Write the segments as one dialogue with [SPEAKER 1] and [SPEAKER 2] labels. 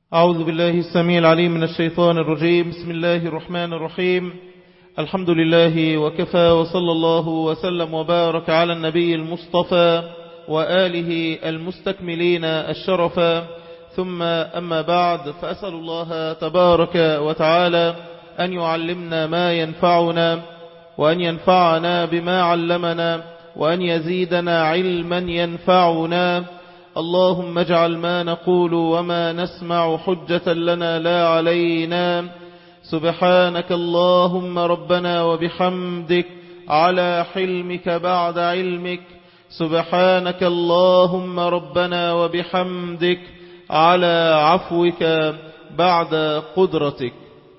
[SPEAKER 1] أعوذ بالله السميع العليم من الشيطان الرجيم. بسم الله الرحمن الرحيم. الحمد لله وكفى، وصلى الله وسلم وبارك على النبي المصطفى وآله المستكملين الشرفا، ثم أما بعد، فأسأل الله تبارك وتعالى أن يعلمنا ما ينفعنا، وأن ينفعنا بما علمنا، وأن يزيدنا علما ينفعنا. اللهم اجعل ما نقول وما نسمع حجة لنا لا علينا. سبحانك اللهم ربنا وبحمدك على حلمك بعد علمك. سبحانك اللهم ربنا وبحمدك على عفوك بعد قدرتك.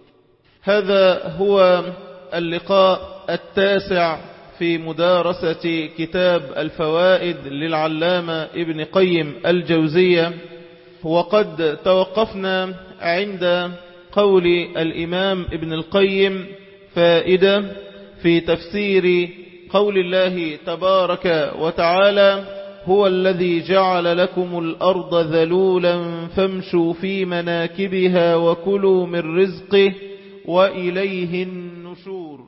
[SPEAKER 1] هذا هو اللقاء التاسع في مدارسة كتاب الفوائد للعلامة ابن قيم الجوزية، وقد توقفنا عند قول الإمام ابن القيم فائدة في تفسير قول الله تبارك وتعالى: هو الذي جعل لكم الأرض ذلولا فامشوا في مناكبها وكلوا من رزقه وإليه النشور.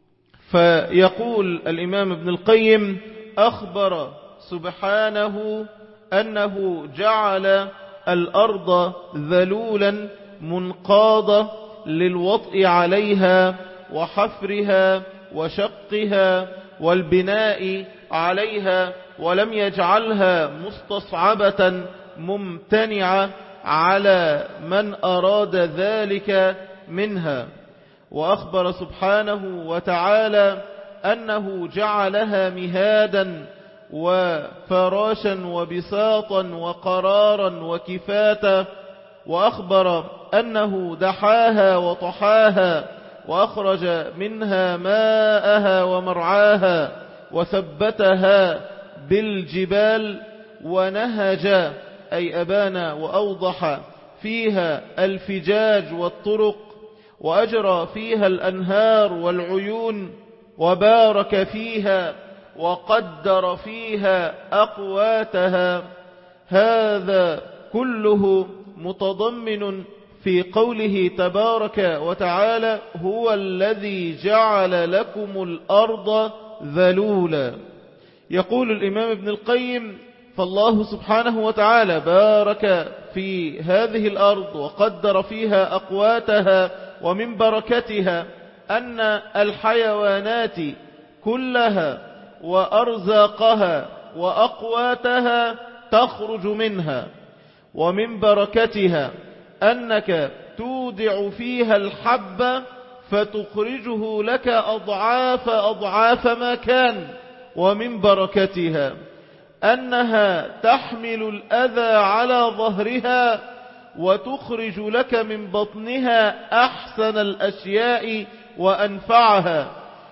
[SPEAKER 1] فيقول الإمام ابن القيم: أخبر سبحانه أنه جعل الأرض ذلولا منقاضة للوطء عليها وحفرها وشقها والبناء عليها، ولم يجعلها مستصعبة ممتنعة على من أراد ذلك منها. وأخبر سبحانه وتعالى أنه جعلها مهادا وفراشا وبساطا وقرارا وكفاتا، وأخبر أنه دحاها وطحاها وأخرج منها ماءها ومرعاها وثبتها بالجبال، ونهج أي أبان وأوضح فيها الفجاج والطرق، وأجرى فيها الأنهار والعيون، وبارك فيها وقدر فيها أقواتها. هذا كله متضمن في قوله تبارك وتعالى: هو الذي جعل لكم الأرض ذلولا. يقول الإمام ابن القيم: فالله سبحانه وتعالى بارك في هذه الأرض وقدر فيها أقواتها، ومن بركتها أن الحيوانات كلها وأرزاقها وأقواتها تخرج منها، ومن بركتها أنك تودع فيها الحب فتخرجه لك أضعاف أضعاف ما كان، ومن بركتها أنها تحمل الأذى على ظهرها وتخرج لك من بطنها أحسن الأشياء وأنفعها،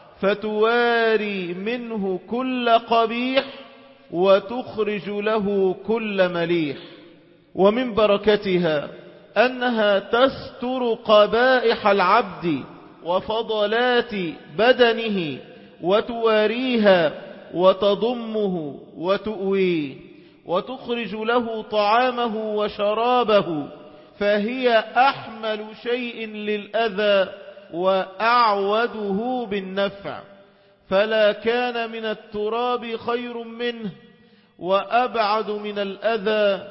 [SPEAKER 1] فتواري منه كل قبيح وتخرج له كل مليح. ومن بركتها أنها تستر قبائح العبد وفضلات بدنه وتواريها وتضمه وتؤويه، وتخرج له طعامه وشرابه، فهي أحمل شيء للأذى وأعوده بالنفع، فلا كان من التراب خير منه، وأبعد من الأذى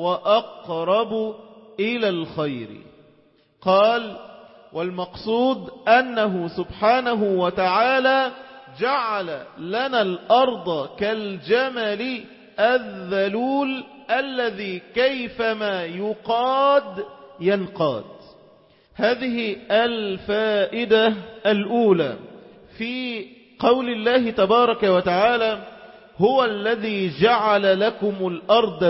[SPEAKER 1] وأقرب إلى الخير. قال: والمقصود أنه سبحانه وتعالى جعل لنا الأرض كالجمل الذلول الذي كيفما يقاد ينقاد. هذه الفائدة الأولى في قول الله تبارك وتعالى: هو الذي جعل لكم الأرض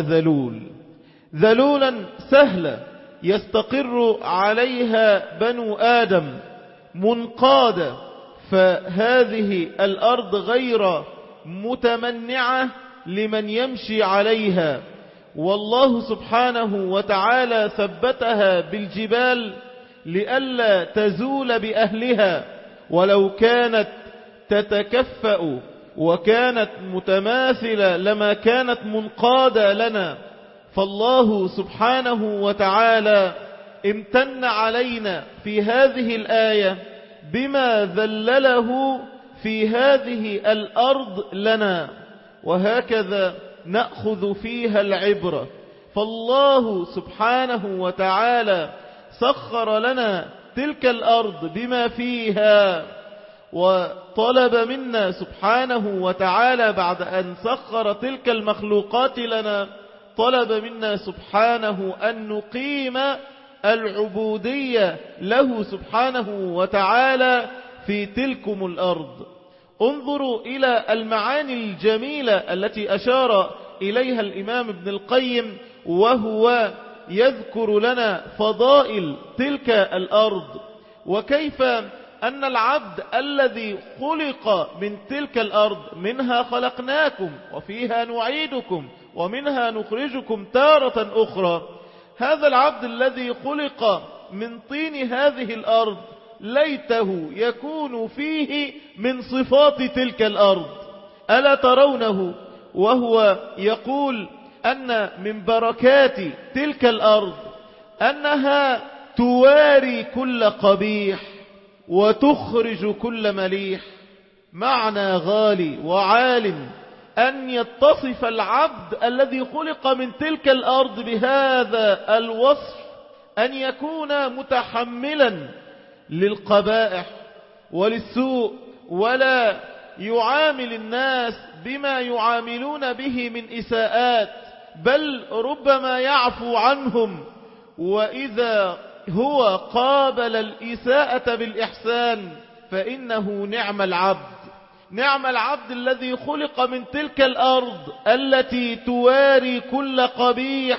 [SPEAKER 1] ذلولا سهلة يستقر عليها بنو آدم، منقادة، فهذه الأرض غير متمنعة لمن يمشي عليها، والله سبحانه وتعالى ثبتها بالجبال لئلا تزول بأهلها، ولو كانت تتكفأ وكانت متماثلة لما كانت منقادة لنا. فالله سبحانه وتعالى امتن علينا في هذه الآية بما ذلله في هذه الأرض لنا، وهكذا نأخذ فيها العبرة. فالله سبحانه وتعالى سخر لنا تلك الأرض بما فيها، وطلب منا سبحانه وتعالى بعد أن سخر تلك المخلوقات لنا، طلب منا سبحانه أن نقيم العبودية له سبحانه وتعالى في تلكم الأرض. انظروا إلى المعاني الجميلة التي أشار إليها الإمام ابن القيم، وهو يذكر لنا فضائل تلك الأرض، وكيف أن العبد الذي خلق من تلك الأرض منها خلقناكم وفيها نعيدكم ومنها نخرجكم تارة أخرى. هذا العبد الذي خلق من طين هذه الأرض ليته يكون فيه من صفات تلك الأرض. ألا ترونه وهو يقول أن من بركات تلك الأرض أنها تواري كل قبيح وتخرج كل مليح. معنى غالي وعال أن يتصف العبد الذي خلق من تلك الأرض بهذا الوصف، أن يكون متحملا للقبائح وللسوء، ولا يعامل الناس بما يعاملون به من إساءات، بل ربما يعفو عنهم، وإذا هو قابل الإساءة بالإحسان فإنه نعم العبد. نعم العبد الذي خلق من تلك الأرض التي تواري كل قبيح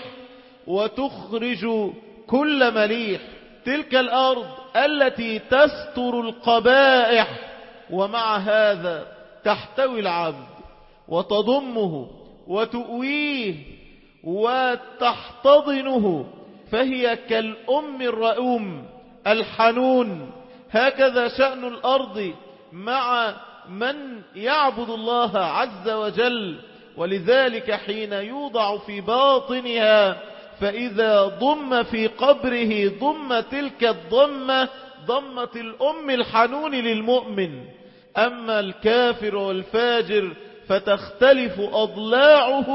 [SPEAKER 1] وتخرج كل مليح، تلك الأرض التي تستر القبائح ومع هذا تحتوي العبد وتضمه وتؤويه وتحتضنه، فهي كالأم الرؤوم الحنون. هكذا شأن الأرض مع من يعبد الله عز وجل، ولذلك حين يوضع في باطنها فإذا ضم في قبره ضم تلك الضمة ضمة الأم الحنون للمؤمن. أما الكافر والفاجر فتختلف أضلاعه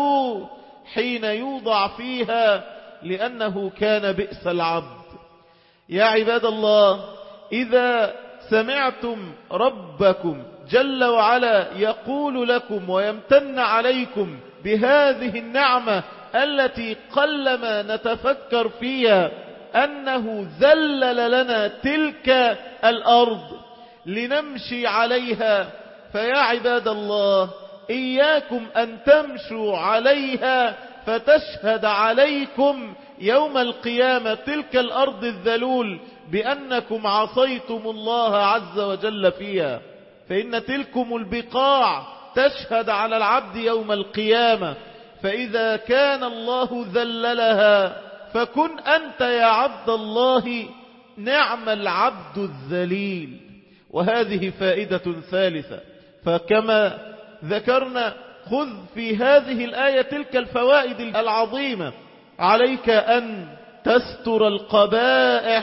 [SPEAKER 1] حين يوضع فيها لأنه كان بئس العبد. يا عباد الله، إذا سمعتم ربكم جل وعلا يقول لكم ويمتن عليكم بهذه النعمة التي قلما نتفكر فيها، أنه ذلل لنا تلك الأرض لنمشي عليها، فيا عباد الله إياكم أن تمشوا عليها فتشهد عليكم يوم القيامة تلك الأرض الذلول بأنكم عصيتم الله عز وجل فيها، فإن تلكم البقاع تشهد على العبد يوم القيامة. فإذا كان الله ذللها فكن أنت يا عبد الله نعم العبد الذليل. وهذه فائدة ثالثة، فكما ذكرنا خذ في هذه الآية تلك الفوائد العظيمة. عليك أن تستر القبائح،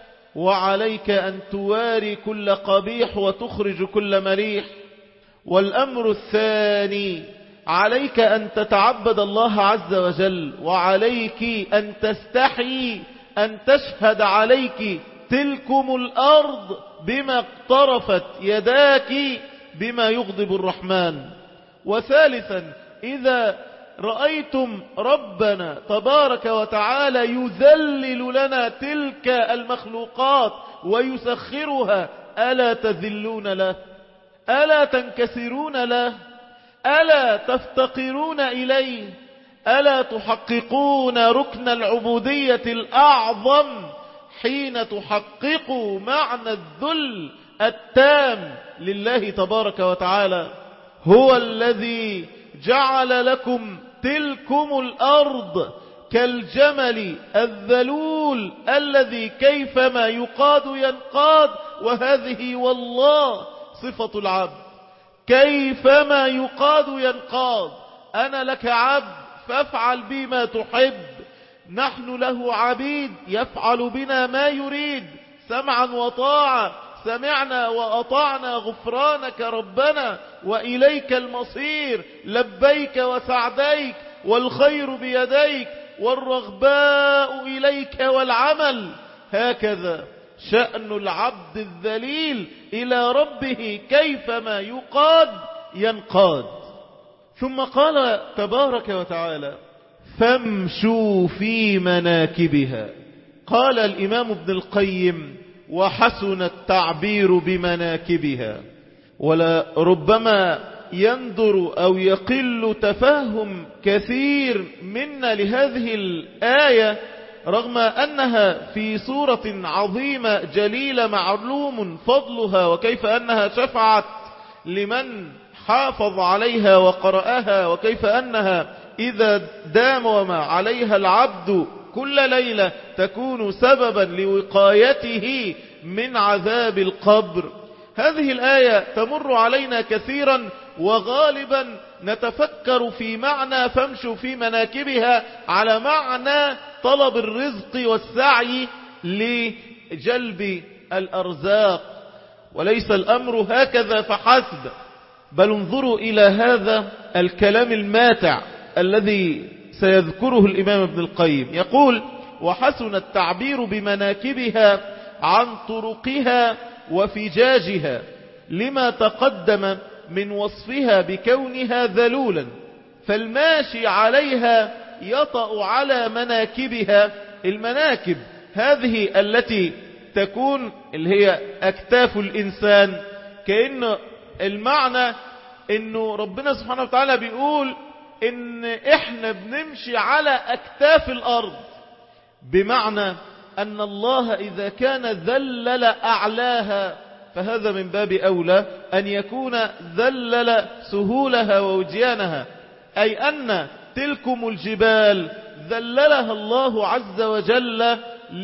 [SPEAKER 1] وعليك أن تواري كل قبيح وتخرج كل مليح. والأمر الثاني، عليك أن تتعبد الله عز وجل، وعليك أن تستحي أن تشهد عليك تلكم الأرض بما اقترفت يداك بما يغضب الرحمن. وثالثا، إذا رأيتم ربنا تبارك وتعالى يذلل لنا تلك المخلوقات ويسخرها، ألا تذلون له؟ ألا تنكسرون له؟ ألا تفتقرون إليه؟ ألا تحققون ركن العبودية الأعظم حين تحققوا معنى الذل التام لله تبارك وتعالى؟ هو الذي جعل لكم تلكم الأرض كالجمل الذلول الذي كيفما يقاد ينقاد، وهذه والله صفة العبد، كيفما يقاد ينقاد. أنا لك عبد فافعل بي ما تحب، نحن له عبيد يفعل بنا ما يريد سمعا وطاعة، سمعنا وأطعنا غفرانك ربنا وإليك المصير، لبيك وسعديك والخير بيديك والرغباء إليك والعمل. هكذا شأن العبد الذليل إلى ربه، كيفما يقاد ينقاد. ثم قال تبارك وتعالى فامشوا في مناكبها. قال الإمام ابن القيم وحسن التعبير بمناكبها، ولا ربما يندر أو يقل تفهم كثير منا لهذه الآية رغم أنها في سورة عظيمة جليلة معلوم فضلها، وكيف أنها شفعت لمن حافظ عليها وقرأها، وكيف أنها إذا دام وما عليها العبد كل ليلة تكون سببا لوقايته من عذاب القبر. هذه الآية تمر علينا كثيرا وغالبا نتفكر في معنى فامشوا في مناكبها على معنى طلب الرزق والسعي لجلب الأرزاق، وليس الأمر هكذا فحسب، بل انظروا إلى هذا الكلام الماتع الذي سيذكره الإمام ابن القيم. يقول وحسن التعبير بمناكبها عن طرقها وفجاجها لما تقدم من وصفها بكونها ذلولا، فالماشي عليها يطأ على مناكبها. المناكب هذه التي تكون اللي هي أكتاف الإنسان، كأن المعنى أنه ربنا سبحانه وتعالى بيقول إن إحنا بنمشي على أكتاف الأرض، بمعنى أن الله إذا كان ذلل أعلاها فهذا من باب أولى أن يكون ذلل سهولها ووجيانها، أي أن تلكم الجبال ذللها الله عز وجل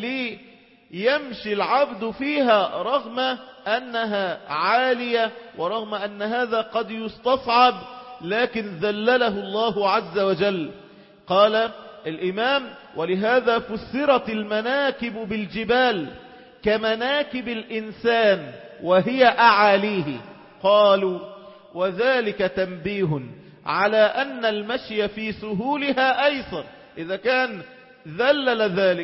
[SPEAKER 1] ليمشي العبد فيها رغم أنها عالية ورغم أن هذا قد يستصعب، لكن ذلله الله عز وجل. قال الإمام ولهذا فسرت المناكب بالجبال كمناكب الإنسان وهي أعاليه. قالوا وذلك تنبيه على أن المشي في سهولها أيسر. إذا كان ذلل ذلك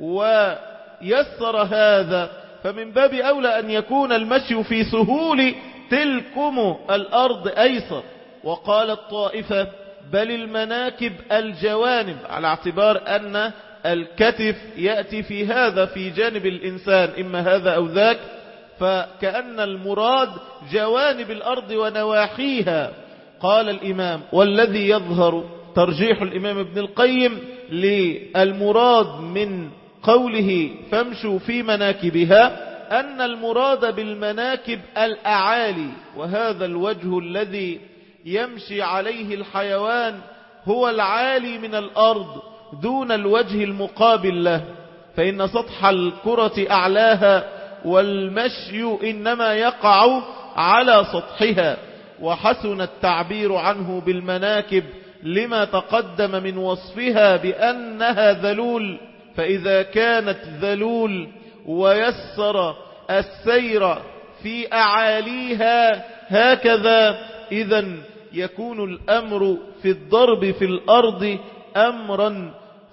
[SPEAKER 1] ويسر هذا فمن باب أولى أن يكون المشي في سهول تلكم الأرض أيسر. وقال الطائفة بل المناكب الجوانب، على اعتبار أن الكتف يأتي في هذا في جانب الإنسان إما هذا أو ذاك، فكأن المراد جوانب الأرض ونواحيها. قال الإمام والذي يظهر ترجيح الإمام ابن القيم للمراد من قوله فامشوا في مناكبها أن المراد بالمناكب الأعالي، وهذا الوجه الذي يمشي عليه الحيوان هو العالي من الأرض دون الوجه المقابل له، فإن سطح الكرة أعلاها والمشي إنما يقع على سطحها. وحسن التعبير عنه بالمناكب لما تقدم من وصفها بأنها ذلول، فإذا كانت ذلول ويسر السير في أعاليها هكذا إذن يكون الأمر في الضرب في الأرض أمرا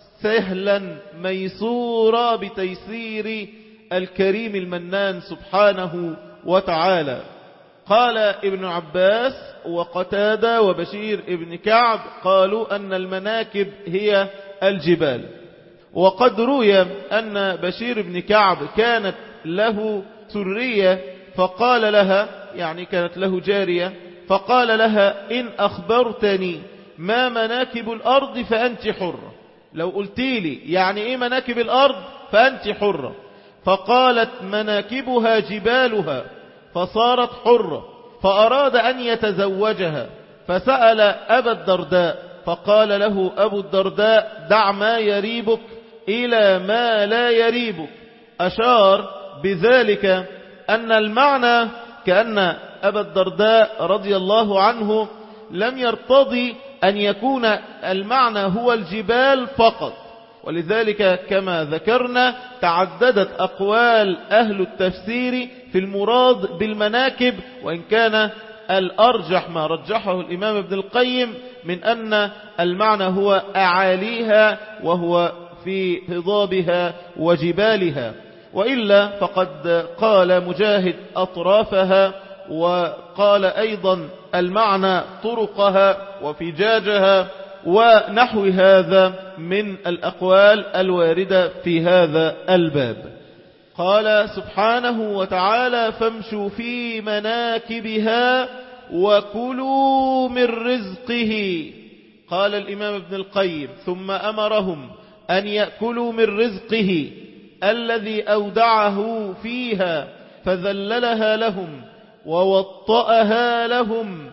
[SPEAKER 1] سهلا ميسورا بتيسير الكريم المنان سبحانه وتعالى. قال ابن عباس وقتادة وبشير ابن كعب قالوا أن المناكب هي الجبال. وقد روي أن بشير بن كعب كانت له سرية فقال لها، يعني كانت له جارية، فقال لها إن أخبرتني ما مناكب الأرض فأنت حرة. لو قلت لي يعني إيه مناكب الأرض فأنت حرة. فقالت مناكبها جبالها، فصارت حرة. فأراد أن يتزوجها فسأل أبا الدرداء فقال له أبو الدرداء دع ما يريبك إلى ما لا يريبك. أشار بذلك أن المعنى كأن أبا الدرداء رضي الله عنه لم يرتضي أن يكون المعنى هو الجبال فقط، ولذلك كما ذكرنا تعددت أقوال أهل التفسير في المراد بالمناكب، وإن كان الأرجح ما رجحه الإمام ابن القيم من أن المعنى هو أعاليها، وهو في هضابها وجبالها، وإلا فقد قال مجاهد أطرافها، وقال أيضا المعنى طرقها وفجاجها، ونحو هذا من الأقوال الواردة في هذا الباب. قال سبحانه وتعالى: فامشوا في مناكبها وكلوا من رزقه. قال الإمام ابن القيم: ثم أمرهم أن يأكلوا من رزقه الذي أودعه فيها، فذللها لهم ووطأها لهم،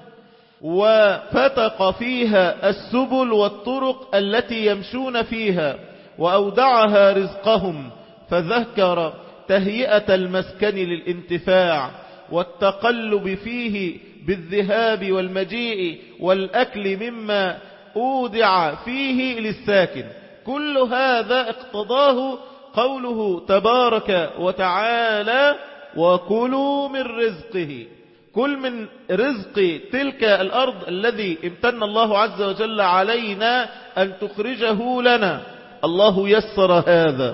[SPEAKER 1] وفتق فيها السبل والطرق التي يمشون فيها، وأودعها رزقهم، فذكر تهيئة المسكن للانتفاع والتقلب فيه بالذهاب والمجيء والأكل مما أودع فيه للساكن. كل هذا اقتضاه قوله تبارك وتعالى: وكلوا من رزقه. كل من رزق تلك الأرض الذي امتن الله عز وجل علينا أن تخرجه لنا. الله يسر هذا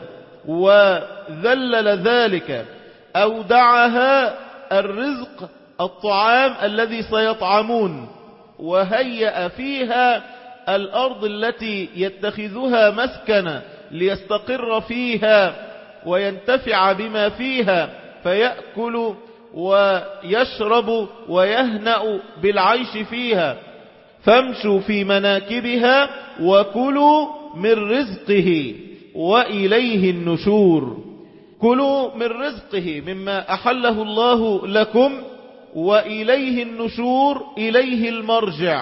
[SPEAKER 1] وذلل ذلك، أودعها الرزق الطعام الذي سيطعمون، وهيأ فيها الأرض التي يتخذها مسكنا ليستقر فيها وينتفع بما فيها، فيأكل ويشرب ويهنأ بالعيش فيها. فامشوا في مناكبها وكلوا من رزقه وإليه النشور. كلوا من رزقه مما أحله الله لكم، وإليه النشور، إليه المرجع.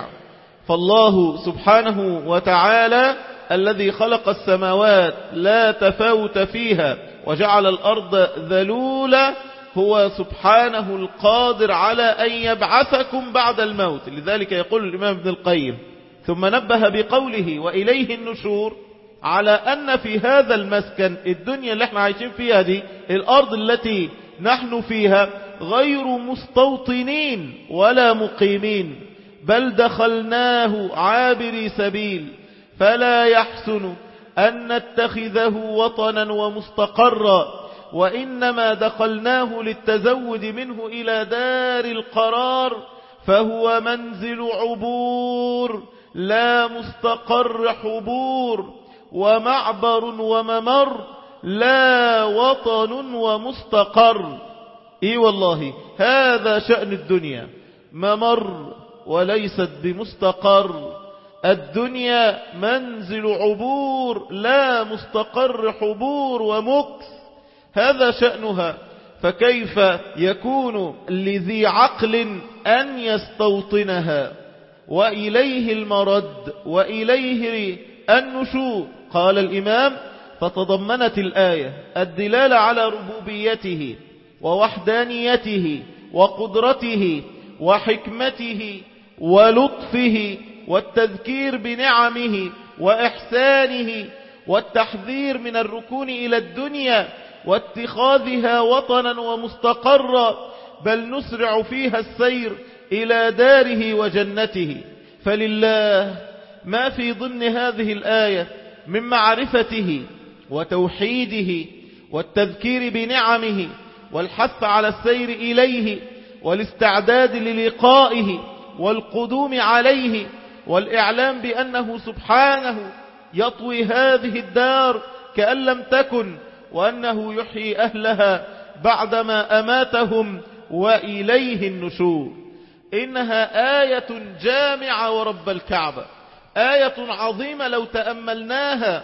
[SPEAKER 1] فالله سبحانه وتعالى الذي خلق السماوات لا تفاوت فيها وجعل الأرض ذلولة هو سبحانه القادر على أن يبعثكم بعد الموت. لذلك يقول الإمام ابن القيم: ثم نبه بقوله وإليه النشور على أن في هذا المسكن، الدنيا اللي احنا عايشين فيها دي، الأرض التي نحن فيها، غير مستوطنين ولا مقيمين، بل دخلناه عابري سبيل، فلا يحسن أن نتخذه وطنا ومستقرا، وإنما دخلناه للتزود منه إلى دار القرار، فهو منزل عبور لا مستقر حبور، ومعبر وممر لا وطن ومستقر. إي والله هذا شأن الدنيا، ممر وليست بمستقر. الدنيا منزل عبور لا مستقر حبور ومكث، هذا شأنها. فكيف يكون لذي عقل أن يستوطنها؟ وإليه المرد وإليه النشور. قال الإمام: فتضمنت الآية الدلالة على ربوبيته ووحدانيته وقدرته وحكمته ولطفه، والتذكير بنعمه وإحسانه، والتحذير من الركون إلى الدنيا واتخاذها وطنا ومستقرا، بل نسرع فيها السير إلى داره وجنته. فلله ما في ضمن هذه الآية من معرفته وتوحيده والتذكير بنعمه والحث على السير إليه والاستعداد للقائه والقدوم عليه، والإعلام بأنه سبحانه يطوي هذه الدار كأن لم تكن، وأنه يحيي أهلها بعدما أماتهم، وإليه النشور. إنها آية جامعة ورب الكعبة، آية عظيمة لو تأملناها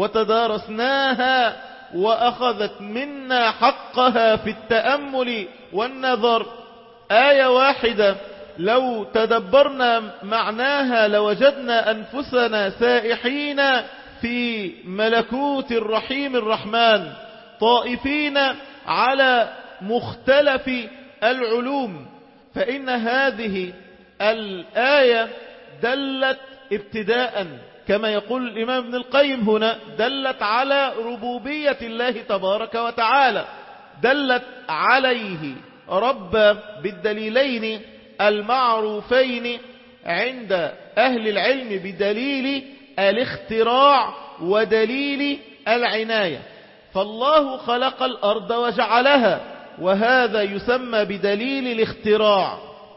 [SPEAKER 1] وتدارسناها وأخذت منا حقها في التأمل والنظر. آية واحدة لو تدبرنا معناها لوجدنا أنفسنا سائحين في ملكوت الرحيم الرحمن، طائفين على مختلف العلوم. فإن هذه الآية دلت ابتداء كما يقول الإمام ابن القيم هنا دلت على ربوبية الله تبارك وتعالى، دلت عليه رب بالدليلين المعروفين عند أهل العلم بدليل الاختراع ودليل العناية. فالله خلق الأرض وجعلها، وهذا يسمى بدليل الاختراع،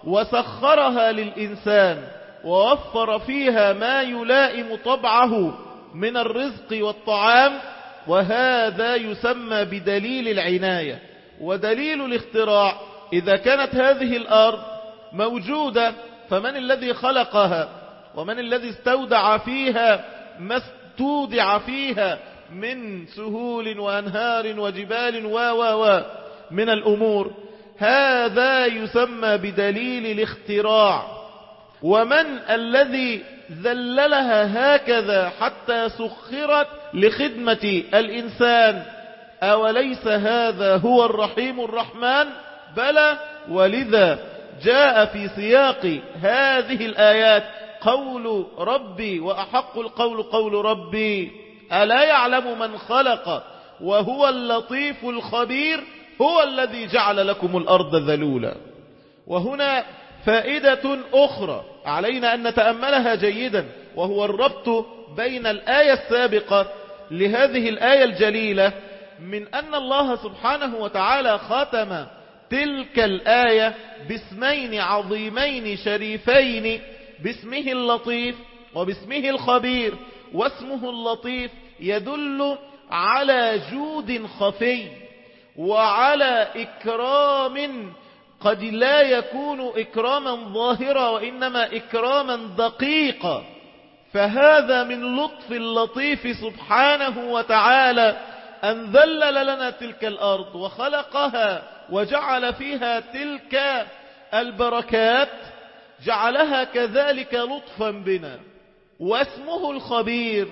[SPEAKER 1] وسخرها للإنسان ووفر فيها ما يلائم طبعه من الرزق والطعام، وهذا يسمى بدليل العناية. ودليل الاختراع إذا كانت هذه الأرض موجودة فمن الذي خلقها ومن الذي استودع فيها ما استودع فيها من سهول وأنهار وجبال من الأمور، هذا يسمى بدليل الاختراع. ومن الذي ذللها هكذا حتى سخرت لخدمة الإنسان؟ أوليس هذا هو الرحيم الرحمن؟ بلى. ولذا جاء في سياق هذه الآيات قول ربي، وأحق القول قول ربي، ألا يعلم من خلق وهو اللطيف الخبير، هو الذي جعل لكم الأرض ذلولا. وهنا فائدة أخرى علينا أن نتأملها جيدا، وهو الربط بين الآية السابقة لهذه الآية الجليلة، من أن الله سبحانه وتعالى ختم تلك الآية باسمين عظيمين شريفين، باسمه اللطيف وباسمه الخبير. واسمه اللطيف يدل على جود خفي وعلى إكرام قد لا يكون إكراما ظاهرا وإنما إكراما دقيقا. فهذا من لطف اللطيف سبحانه وتعالى أن ذلل لنا تلك الأرض وخلقها وجعل فيها تلك البركات، جعلها كذلك لطفا بنا. واسمه الخبير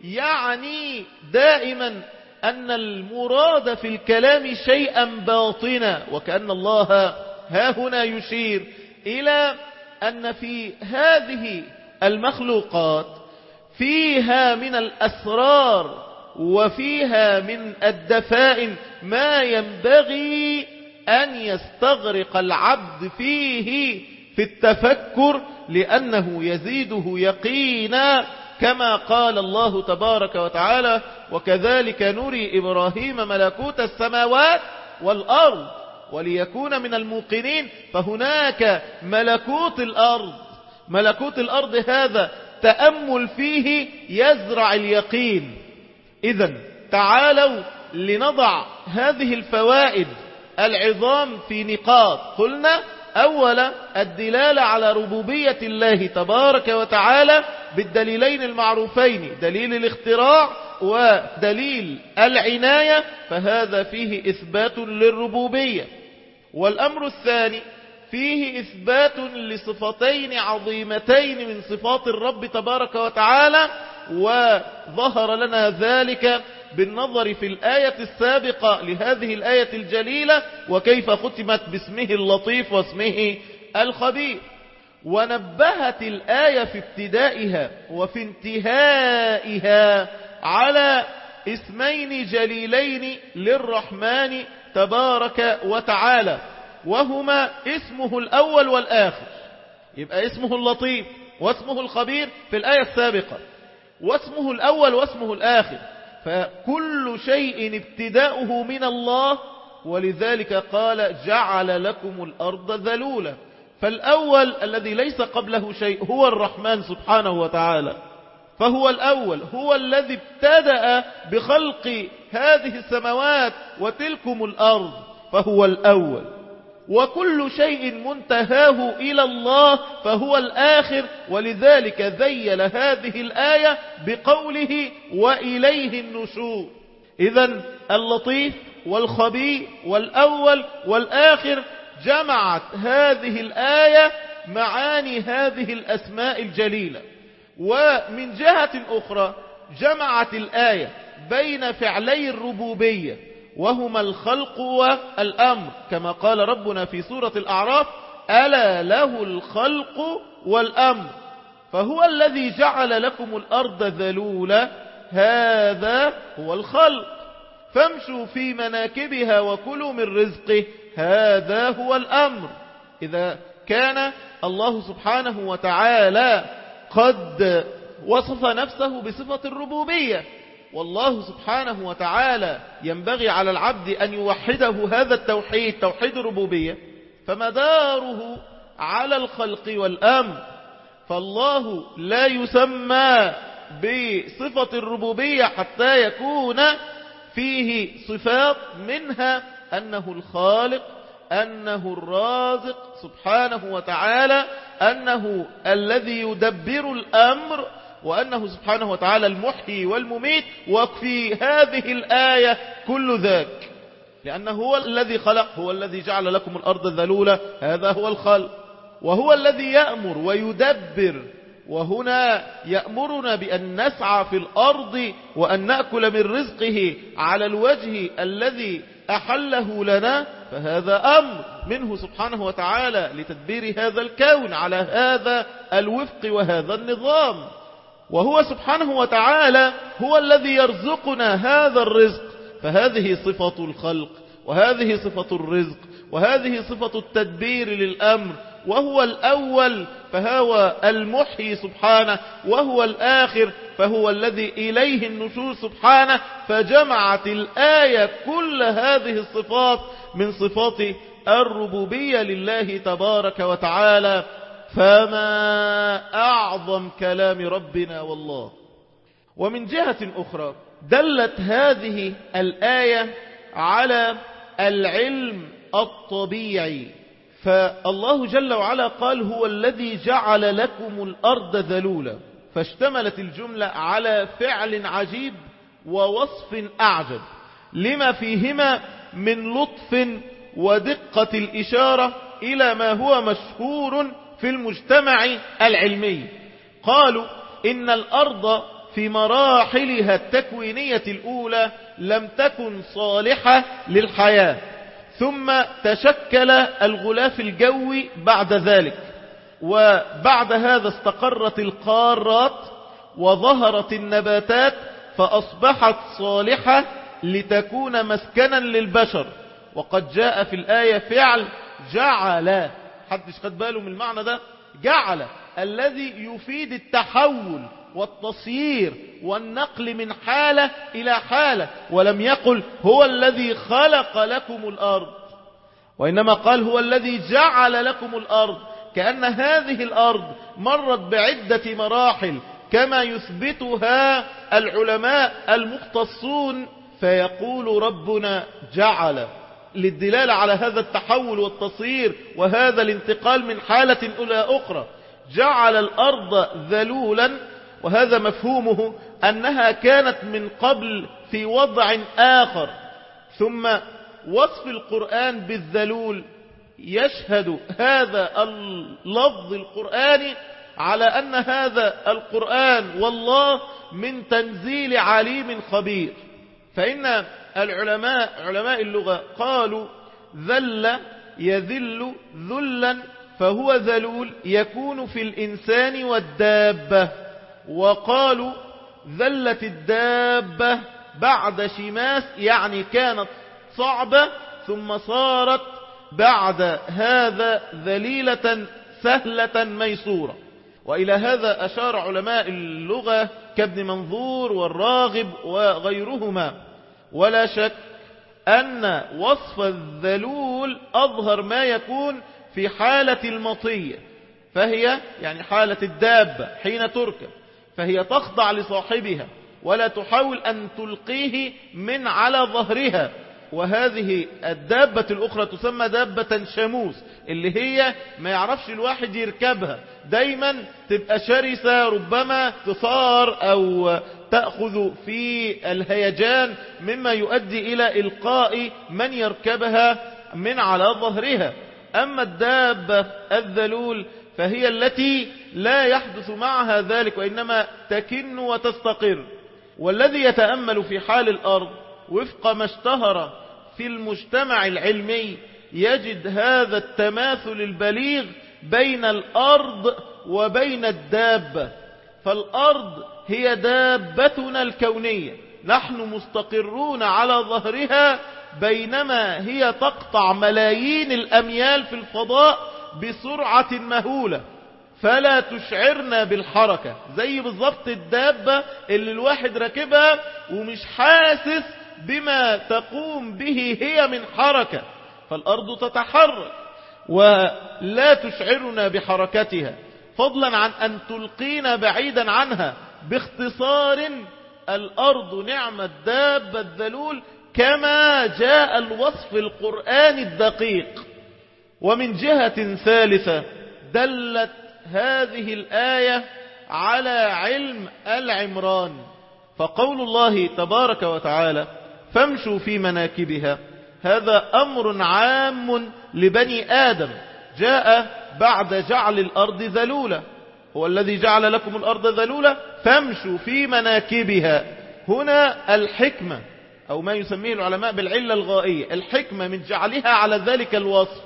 [SPEAKER 1] يعني دائما أن المراد في الكلام شيئا باطنا، وكأن الله ها هنا يشير إلى أن في هذه المخلوقات فيها من الأسرار وفيها من الدفائن ما ينبغي أن يستغرق العبد فيه في التفكر، لأنه يزيده يقينا، كما قال الله تبارك وتعالى: وكذلك نري إبراهيم ملكوت السماوات والأرض وليكون من الموقنين. فهناك ملكوت الأرض، ملكوت الأرض هذا تأمل فيه يزرع اليقين. إذن تعالوا لنضع هذه الفوائد العظام في نقاط. قلنا أولا الدلالة على ربوبية الله تبارك وتعالى بالدليلين المعروفين، دليل الاختراع ودليل العناية، فهذا فيه إثبات للربوبية. والأمر الثاني فيه إثبات لصفتين عظيمتين من صفات الرب تبارك وتعالى، وظهر لنا ذلك بالنظر في الآية السابقة لهذه الآية الجليلة، وكيف ختمت باسمه اللطيف واسمه الخبير. ونبهت الآية في ابتدائها وفي انتهائها على اسمين جليلين للرحمن تبارك وتعالى، وهما اسمه الأول والآخر. يبقى اسمه اللطيف واسمه الخبير في الآية السابقة، واسمه الأول واسمه الآخر، فكل شيء ابتداؤه من الله. ولذلك قال: جعل لكم الأرض ذلولا. فالأول الذي ليس قبله شيء هو الرحمن سبحانه وتعالى، فهو الأول، هو الذي ابتدأ بخلق هذه السماوات وتلكم الأرض، فهو الأول. وكل شيء منتهاه إلى الله فهو الآخر، ولذلك ذيل هذه الآية بقوله: وإليه النشور. إذن اللطيف والخبير والأول والآخر جمعت هذه الآية معاني هذه الأسماء الجليلة. ومن جهة أخرى جمعت الآية بين فعلي الربوبية وهما الخلق والأمر، كما قال ربنا في سورة الأعراف: ألا له الخلق والأمر. فهو الذي جعل لكم الأرض ذلولا، هذا هو الخلق، فامشوا في مناكبها وكلوا من رزقه، هذا هو الأمر. إذا كان الله سبحانه وتعالى قد وصف نفسه بصفة الربوبية، والله سبحانه وتعالى ينبغي على العبد أن يوحده هذا التوحيد، توحيد الربوبية، فمداره على الخلق والأمر. فالله لا يسمى بصفة الربوبية حتى يكون فيه صفات، منها أنه الخالق، أنه الرازق سبحانه وتعالى، أنه الذي يدبر الأمر، وأنه سبحانه وتعالى المحيي والمميت. وفي هذه الآية كل ذاك، لأنه هو الذي خلق، هو الذي جعل لكم الأرض ذلولة، هذا هو الخلق، وهو الذي يأمر ويدبر. وهنا يأمرنا بأن نسعى في الأرض وأن نأكل من رزقه على الوجه الذي أحله لنا، فهذا أمر منه سبحانه وتعالى لتدبير هذا الكون على هذا الوفق وهذا النظام. وهو سبحانه وتعالى هو الذي يرزقنا هذا الرزق، فهذه صفة الخلق، وهذه صفة الرزق، وهذه صفة التدبير للأمر. وهو الأول فهو المحيي سبحانه، وهو الآخر فهو الذي إليه النشور سبحانه. فجمعت الآية كل هذه الصفات من صفات الربوبية لله تبارك وتعالى. فما أعظم كلام ربنا والله. ومن جهة أخرى دلت هذه الآية على العلم الطبيعي، فالله جل وعلا قال هو الذي جعل لكم الأرض ذلولا، فاشتملت الجملة على فعل عجيب ووصف أعجب لما فيهما من لطف ودقة الإشارة إلى ما هو مشهور في المجتمع العلمي. قالوا إن الأرض في مراحلها التكوينية الأولى لم تكن صالحة للحياة، ثم تشكل الغلاف الجوي بعد ذلك، وبعد هذا استقرت القارات وظهرت النباتات فأصبحت صالحة لتكون مسكنا للبشر. وقد جاء في الآية فعل جعل، حدش خد باله من المعنى ده، جعل الذي يفيد التحول والتصيير والنقل من حالة إلى حالة، ولم يقل هو الذي خلق لكم الأرض، وإنما قال هو الذي جعل لكم الأرض، كأن هذه الأرض مرت بعدة مراحل كما يثبتها العلماء المختصون، فيقول ربنا جعل للدلالة على هذا التحول والتصير وهذا الانتقال من حالة إلى أخرى. جعل الأرض ذلولا، وهذا مفهومه أنها كانت من قبل في وضع آخر، ثم وصف القرآن بالذلول يشهد هذا اللفظ القرآني على أن هذا القرآن والله من تنزيل عليم خبير. فإن العلماء علماء اللغة قالوا ذل يذل ذلا، فهو ذلول يكون في الإنسان والدابة. وقالوا ذلت الدابة بعد شماس، يعني كانت صعبة ثم صارت بعد هذا ذليلة سهلة ميسورة. وإلى هذا أشار علماء اللغة كابن منظور والراغب وغيرهما. ولا شك أن وصف الذلول أظهر ما يكون في حالة المطية، فهي يعني حالة الدابة حين تركب، فهي تخضع لصاحبها ولا تحاول أن تلقيه من على ظهرها. وهذه الدابة الأخرى تسمى دابة شموس، اللي هي ما يعرفش الواحد يركبها، دايما تبقى شرسة، ربما تصار أو تأخذ في الهيجان مما يؤدي إلى إلقاء من يركبها من على ظهرها. أما الدابة الذلول فهي التي لا يحدث معها ذلك، وإنما تكن وتستقر. والذي يتأمل في حال الأرض وفق ما اشتهر في المجتمع العلمي يجد هذا التماثل البليغ بين الأرض وبين الدابة. فالأرض هي دابتنا الكونية، نحن مستقرون على ظهرها، بينما هي تقطع ملايين الأميال في الفضاء بسرعة مهولة، فلا تشعرنا بالحركة، زي بالضبط الدابة اللي الواحد راكبها ومش حاسس بما تقوم به هي من حركة. فالأرض تتحرك ولا تشعرنا بحركتها، فضلا عن أن تلقينا بعيدا عنها. باختصار، الأرض نعم الدابة الذلول كما جاء الوصف القرآني الدقيق. ومن جهة ثالثة دلت هذه الآية على علم العمران، فقول الله تبارك وتعالى فامشوا في مناكبها، هذا أمر عام لبني آدم جاء بعد جعل الأرض ذلولة. هو الذي جعل لكم الأرض ذلولة فامشوا في مناكبها. هنا الحكمة أو ما يسميه العلماء بالعلة الغائية، الحكمة من جعلها على ذلك الوصف.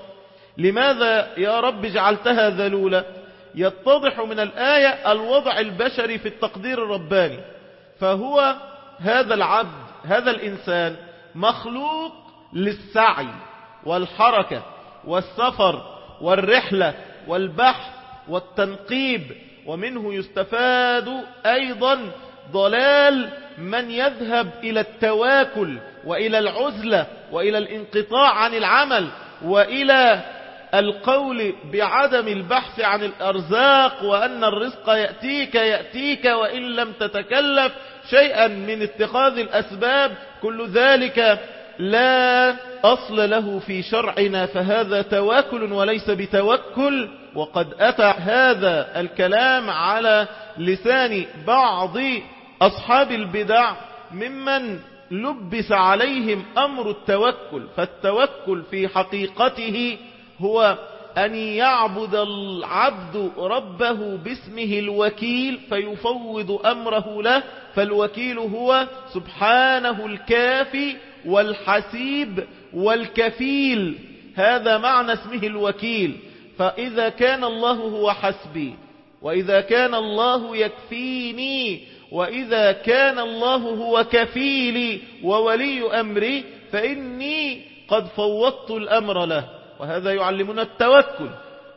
[SPEAKER 1] لماذا يا رب جعلتها ذلولة؟ يتضح من الآية الوضع البشري في التقدير الرباني. فهو هذا العبد، هذا الإنسان مخلوق للسعي والحركة والسفر والرحلة والبحث والتنقيب. ومنه يستفاد أيضا ضلال من يذهب إلى التواكل وإلى العزلة وإلى الانقطاع عن العمل وإلى القول بعدم البحث عن الأرزاق، وأن الرزق يأتيك وإن لم تتكلف شيئا من اتخاذ الأسباب. كل ذلك لا أصل له في شرعنا، فهذا تواكل وليس بتوكل. وقد أتى هذا الكلام على لسان بعض أصحاب البدع ممن لبس عليهم أمر التوكل. فالتوكل في حقيقته هو أن يعبد العبد ربه باسمه الوكيل فيفوض أمره له، فالوكيل هو سبحانه الكافي والحسيب والكفيل، هذا معنى اسمه الوكيل. فإذا كان الله هو حسبي، وإذا كان الله يكفيني، وإذا كان الله هو كفيلي وولي أمري، فإني قد فوضت الأمر له. وهذا يعلمنا التوكل.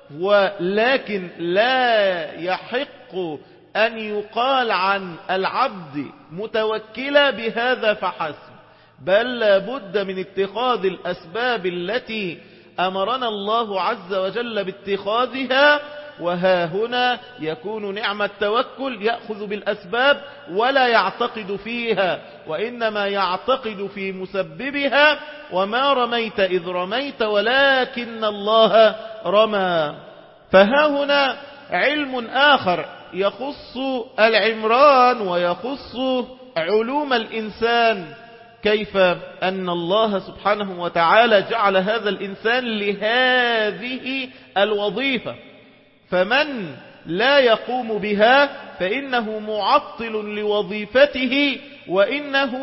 [SPEAKER 1] ولكن لا يحق أن يقال عن العبد متوكلا بهذا فحسب، بل لابد من اتخاذ الأسباب التي أمرنا الله عز وجل باتخاذها. وها هنا يكون نعم التوكل يأخذ بالأسباب ولا يعتقد فيها، وإنما يعتقد في مسببها. وما رميت إذ رميت ولكن الله رمى. فها هنا علم آخر يخص العمران ويخص علوم الإنسان، كيف أن الله سبحانه وتعالى جعل هذا الإنسان لهذه الوظيفة، فمن لا يقوم بها فإنه معطل لوظيفته، وإنه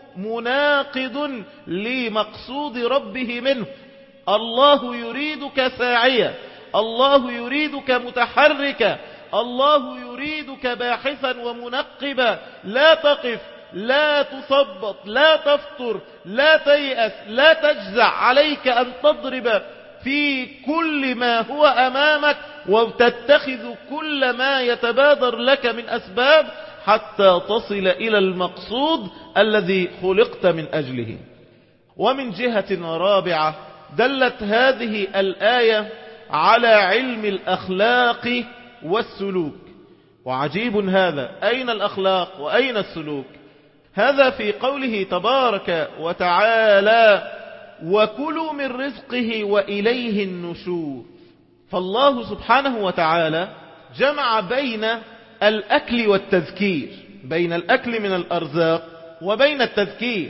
[SPEAKER 1] مناقض لمقصود ربه منه. الله يريدك ساعيا، الله يريدك متحركا، الله يريدك باحثا ومنقبا. لا تقف، لا تثبط، لا تفتر، لا تيأس، لا تجزع. عليك أن تضرب في كل ما هو أمامك وتتخذ كل ما يتبادر لك من أسباب حتى تصل إلى المقصود الذي خلقت من أجله. ومن جهة رابعة دلت هذه الآية على علم الأخلاق والسلوك. وعجيب هذا، أين الأخلاق وأين السلوك؟ هذا في قوله تبارك وتعالى وكلوا من رزقه وإليه النشور. فالله سبحانه وتعالى جمع بين الأكل والتذكير، بين الأكل من الأرزاق وبين التذكير.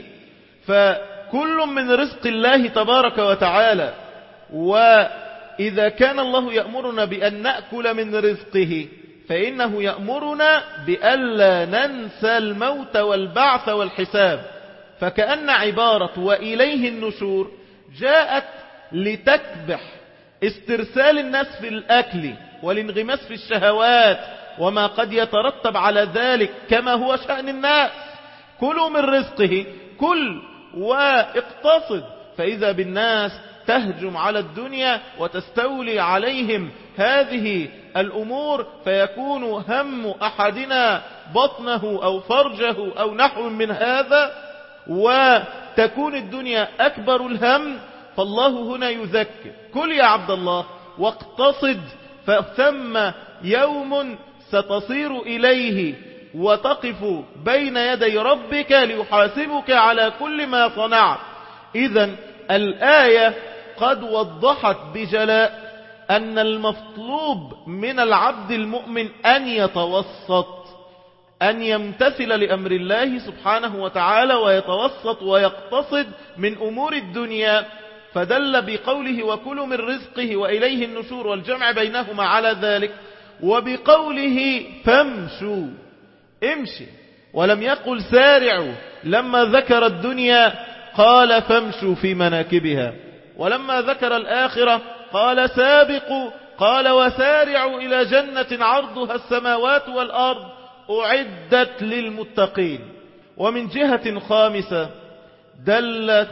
[SPEAKER 1] فكل من رزق الله تبارك وتعالى، وإذا كان الله يأمرنا بأن نأكل من رزقه فإنه يأمرنا بألا ننسى الموت والبعث والحساب. فكأن عبارة وإليه النشور جاءت لتكبح استرسال الناس في الأكل والانغماس في الشهوات وما قد يترتب على ذلك كما هو شأن الناس. كلوا من رزقه، كل واقتصد. فإذا بالناس تهجم على الدنيا وتستولي عليهم هذه الأمور، فيكون هم أحدنا بطنه أو فرجه أو نحو من هذا، وتكون الدنيا أكبر الهم. فالله هنا يذكر: كل يا عبد الله واقتصد، فثم يوم ستصير إليه وتقف بين يدي ربك ليحاسبك على كل ما صنعت. إذن الآية قد وضحت بجلاء أن المطلوب من العبد المؤمن أن يتوسط، أن يمتثل لأمر الله سبحانه وتعالى ويتوسط ويقتصد من أمور الدنيا. فدل بقوله: وكلوا من رزقه وإليه النشور، والجمع بينهما على ذلك، وبقوله: فامشوا، امشي، ولم يقل سارعوا. لما ذكر الدنيا قال: فامشوا في مناكبها، ولما ذكر الآخرة قال: سابقوا، قال: وسارعوا إلى جنة عرضها السماوات والأرض أعدت للمتقين. ومن جهة خامسة دلت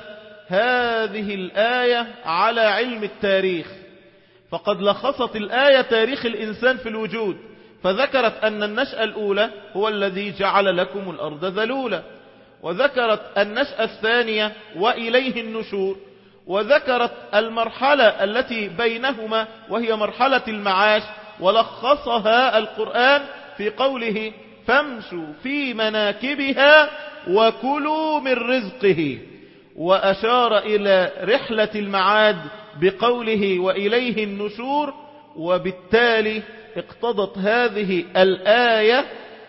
[SPEAKER 1] هذه الآية على علم التاريخ، فقد لخصت الآية تاريخ الإنسان في الوجود، فذكرت أن النشأة الأولى هو الذي جعل لكم الأرض ذلولا، وذكرت النشأة الثانية وإليه النشور، وذكرت المرحلة التي بينهما وهي مرحلة المعاش، ولخصها القرآن في قوله: فامشوا في مناكبها وكلوا من رزقه، وأشار إلى رحلة المعاد بقوله: وإليه النشور. وبالتالي اقتضت هذه الآية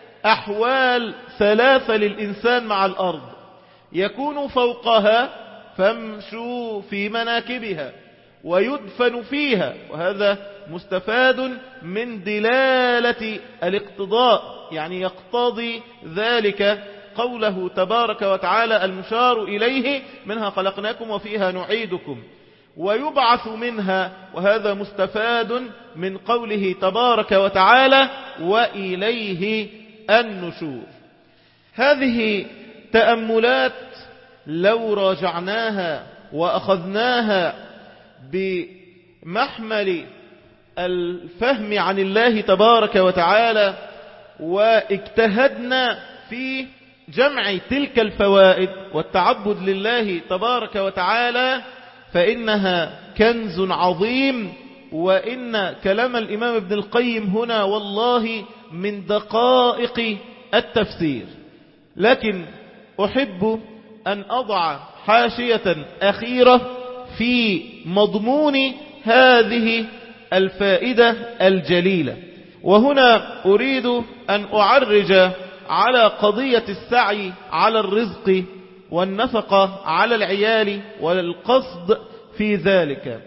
[SPEAKER 1] أحوال ثلاثة للإنسان مع الأرض: يكون فوقها فامشوا في مناكبها، ويدفن فيها، وهذا مستفاد من دلالة الاقتضاء، يعني يقتضي ذلك قوله تبارك وتعالى المشار إليه: منها خلقناكم وفيها نعيدكم، ويبعث منها، وهذا مستفاد من قوله تبارك وتعالى: وإليه النشور. هذه تأملات لو راجعناها وأخذناها بمحمل الفهم عن الله تبارك وتعالى واجتهدنا في جمع تلك الفوائد والتعبد لله تبارك وتعالى، فإنها كنز عظيم. وإن كلام الإمام ابن القيم هنا والله من دقائق التفسير. لكن أحب أن أضع حاشية أخيرة في مضمون هذه الفائدة الجليلة، وهنا أريد أن أعرج على قضية السعي على الرزق والنفقة على العيال والقصد في ذلك،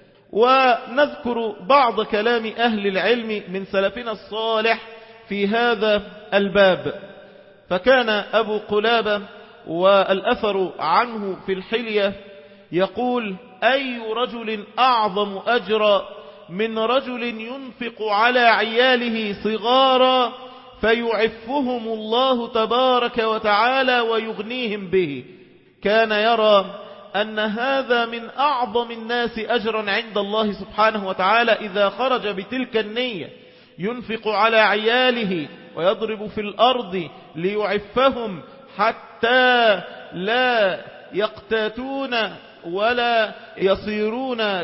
[SPEAKER 1] ونذكر بعض كلام أهل العلم من سلفنا الصالح في هذا الباب. فكان أبو قلابة والأثر عنه في الحلية يقول: أي رجل أعظم أجرا من رجل ينفق على عياله صغارا فيعفهم الله تبارك وتعالى ويغنيهم به. كان يرى أن هذا من أعظم الناس أجرا عند الله سبحانه وتعالى إذا خرج بتلك النية، ينفق على عياله ويضرب في الأرض ليعفهم حتى لا يقتاتون ولا يصيرون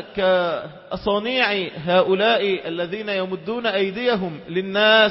[SPEAKER 1] كصنيع هؤلاء الذين يمدون أيديهم للناس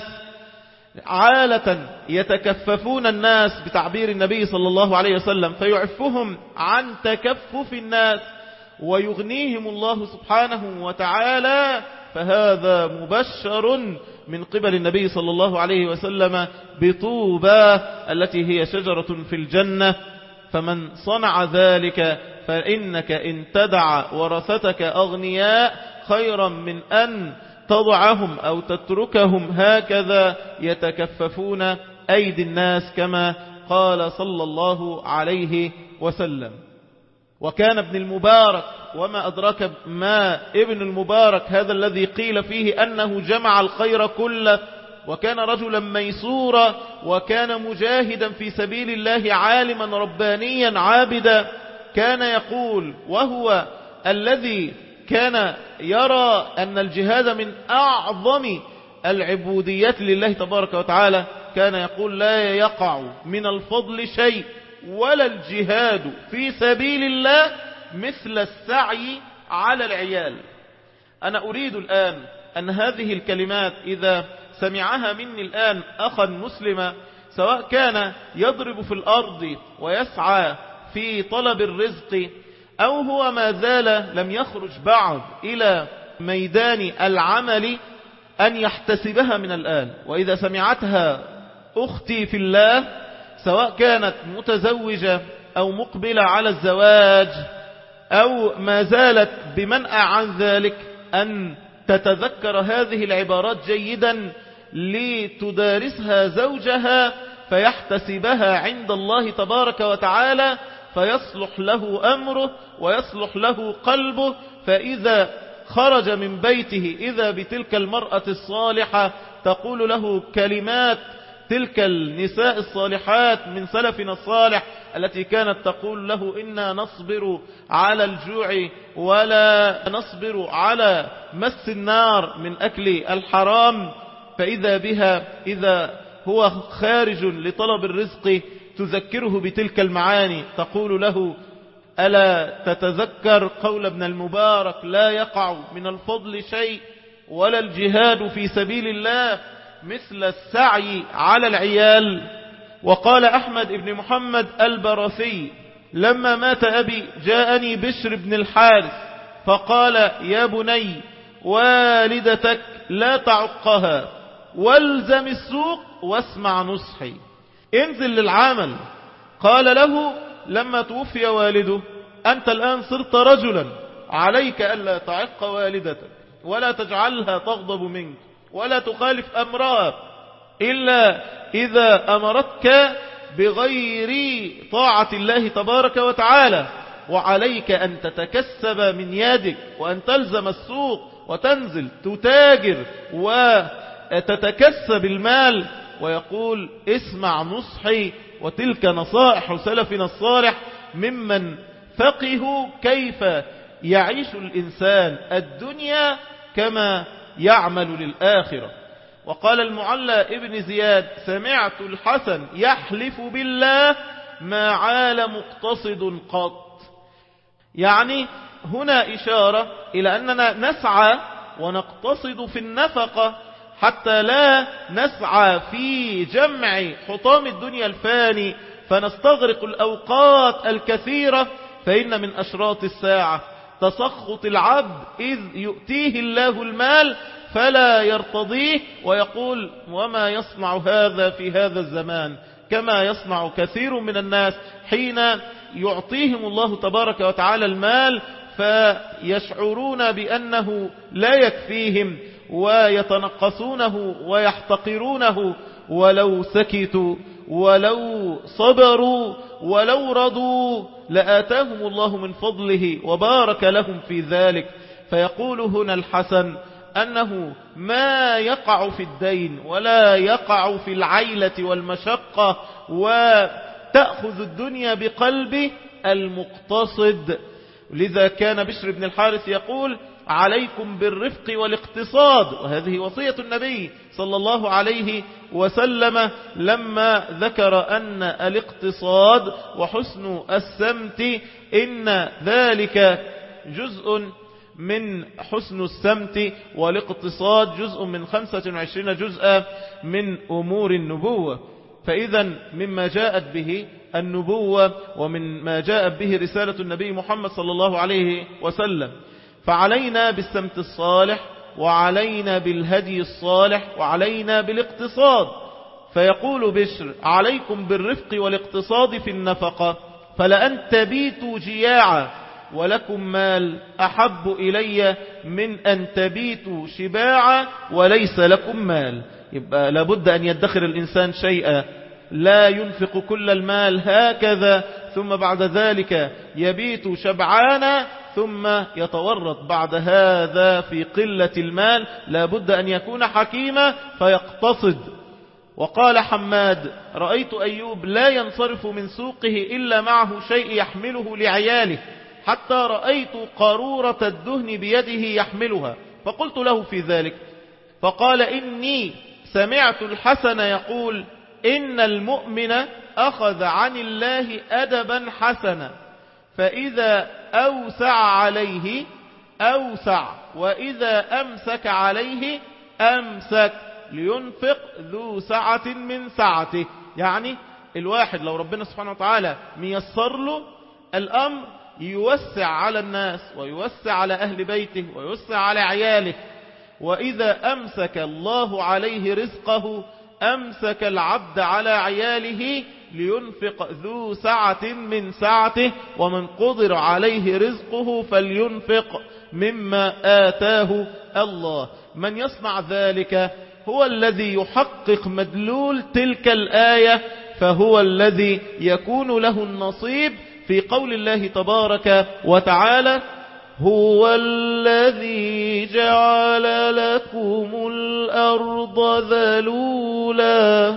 [SPEAKER 1] عالة يتكففون الناس بتعبير النبي صلى الله عليه وسلم، فيعفهم عن تكفف الناس ويغنيهم الله سبحانه وتعالى. فهذا مبشر من قبل النبي صلى الله عليه وسلم بطوبى التي هي شجرة في الجنة. فمن صنع ذلك فإنك إن تدع ورثتك أغنياء خيرا من أن تضعهم أو تتركهم هكذا يتكففون أيدي الناس كما قال صلى الله عليه وسلم. وكان ابن المبارك، وما أدراك ما ابن المبارك هذا الذي قيل فيه أنه جمع الخير كله، وكان رجلا ميسورا، وكان مجاهدا في سبيل الله، عالما ربانيا عابدا. كان يقول، وهو الذي كان يرى أن الجهاد من أعظم العبوديات لله تبارك وتعالى، كان يقول لا يقع من الفضل شيء ولا الجهاد في سبيل الله مثل السعي على العيال. أنا أريد الآن أن هذه الكلمات إذا سمعها مني الآن أخا مسلما، سواء كان يضرب في الأرض ويسعى في طلب الرزق، أو هو ما زال لم يخرج بعد إلى ميدان العمل، أن يحتسبها من الآن. وإذا سمعتها أختي في الله، سواء كانت متزوجة أو مقبلة على الزواج أو ما زالت بمنأى عن ذلك، أن تتذكر هذه العبارات جيدا لتدارسها زوجها فيحتسبها عند الله تبارك وتعالى، فيصلح له أمره ويصلح له قلبه. فإذا خرج من بيته إذا بتلك المرأة الصالحة تقول له كلمات تلك النساء الصالحات من سلفنا الصالح التي كانت تقول له إنا نصبر على الجوع ولا نصبر على مس النار من أكل الحرام. فإذا بها إذا هو خارج لطلب الرزق تذكره بتلك المعاني، تقول له ألا تتذكر قول ابن المبارك لا يقع من الفضل شيء ولا الجهاد في سبيل الله مثل السعي على العيال. وقال أحمد بن محمد البرثي لما مات أبي جاءني بشر بن الحارث فقال يا بني والدتك لا تعقها والزم السوق واسمع نصحي، انزل للعمل. قال له لما توفي والده أنت الآن صرت رجلا، عليك ألا تعق والدتك ولا تجعلها تغضب منك ولا تخالف أمرها إلا إذا أمرتك بغير طاعة الله تبارك وتعالى، وعليك أن تتكسب من يدك وأن تلزم السوق وتنزل تتاجر وتتكسب المال. ويقول اسمع نصحي. وتلك نصائح سلفنا الصالح ممن فقهوا كيف يعيش الإنسان الدنيا كما يعمل للآخرة. وقال المعلى ابن زياد سمعت الحسن يحلف بالله ما عال مقتصد قط. يعني هنا إشارة إلى أننا نسعى ونقتصد في النفقة حتى لا نسعى في جمع حطام الدنيا الفاني فنستغرق الأوقات الكثيرة. فإن من أشراط الساعة تسخط العبد إذ يؤتيه الله المال فلا يرتضيه ويقول وما يصنع هذا في هذا الزمان، كما يصنع كثير من الناس حين يعطيهم الله تبارك وتعالى المال فيشعرون بأنه لا يكفيهم ويتنقصونه ويحتقرونه. ولو سكتوا ولو صبروا ولو رضوا لآتاهم الله من فضله وبارك لهم في ذلك. فيقول هنا الحسن أنه ما يقع في الدين ولا يقع في العيلة والمشقة وتأخذ الدنيا بقلب المقتصد. لذا كان بشر بن الحارث يقول عليكم بالرفق والاقتصاد، وهذه وصية النبي صلى الله عليه وسلم لما ذكر أن الاقتصاد وحسن السمت إن ذلك جزء من حسن السمت، والاقتصاد جزء من 25 جزءا من أمور النبوة. فإذا مما جاءت به النبوة ومن ما جاءت به رسالة النبي محمد صلى الله عليه وسلم. فعلينا بالسمت الصالح وعلينا بالهدي الصالح وعلينا بالاقتصاد. فيقول بشر عليكم بالرفق والاقتصاد في النفقة فلأن تبيتوا جياعا ولكم مال أحب إلي من أن تبيتوا شباعا وليس لكم مال. يبقى لابد أن يدخر الإنسان شيئا، لا ينفق كل المال هكذا ثم بعد ذلك يبيت شبعانا ثم يتورط بعد هذا في قلة المال. لا بد أن يكون حكيما فيقتصد. وقال حماد: رأيت أيوب لا ينصرف من سوقه إلا معه شيء يحمله لعياله، حتى رأيت قارورة الدهن بيده يحملها، فقلت له في ذلك، فقال: إني سمعت الحسن يقول: إن المؤمن أخذ عن الله أدبا حسنا، فإذا أوسع عليه أوسع، وإذا أمسك عليه أمسك، لينفق ذو سعة من سعته. يعني الواحد لو ربنا سبحانه وتعالى ميسر له الأمر يوسع على الناس، ويوسع على أهل بيته، ويوسع على عياله. وإذا أمسك الله عليه رزقه أمسك العبد على عياله، لينفق ذو سعة من سعته، ومن قدر عليه رزقه فلينفق مما آتاه الله. من يصنع ذلك هو الذي يحقق مدلول تلك الآية، فهو الذي يكون له النصيب في قول الله تبارك وتعالى: هو الذي جعل لكم الأرض ذلولا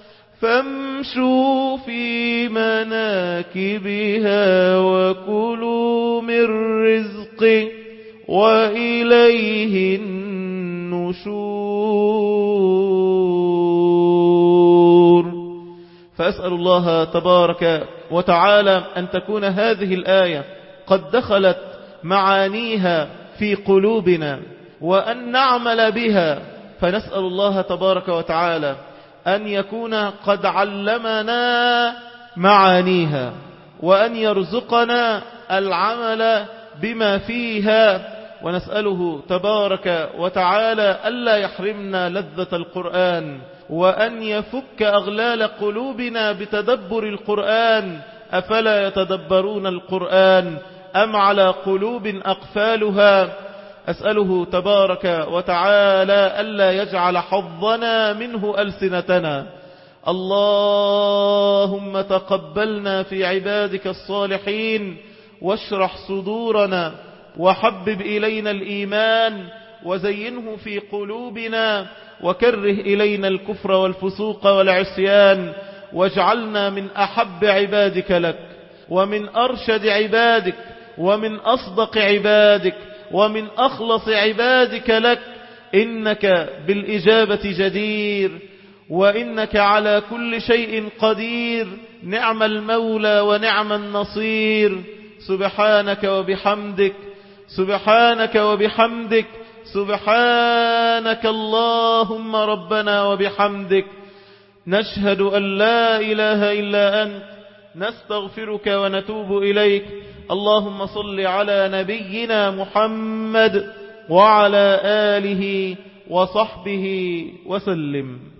[SPEAKER 1] فامشوا في مناكبها وكلوا من رزقه وإليه النشور. فأسأل الله تبارك وتعالى أن تكون هذه الآية قد دخلت معانيها في قلوبنا، وأن نعمل بها. فنسأل الله تبارك وتعالى أن يكون قد علمنا معانيها، وأن يرزقنا العمل بما فيها. ونسأله تبارك وتعالى ألا يحرمنا لذة القرآن، وأن يفك أغلال قلوبنا بتدبر القرآن. أفلا يتدبرون القرآن أم على قلوب أقفالها؟ أسأله تبارك وتعالى ألا يجعل حظنا منه ألسنتنا. اللهم تقبلنا في عبادك الصالحين، واشرح صدورنا، وحبب إلينا الإيمان، وزينه في قلوبنا، وكره إلينا الكفر والفسوق والعصيان، واجعلنا من أحب عبادك لك، ومن أرشد عبادك، ومن أصدق عبادك، ومن أخلص عبادك لك. إنك بالإجابة جدير، وإنك على كل شيء قدير. نعم المولى ونعم النصير. سبحانك وبحمدك، سبحانك وبحمدك، سبحانك اللهم ربنا وبحمدك. نشهد أن لا إله إلا أنت، نستغفرك ونتوب إليك. اللهم صل على نبينا محمد وعلى آله وصحبه وسلم.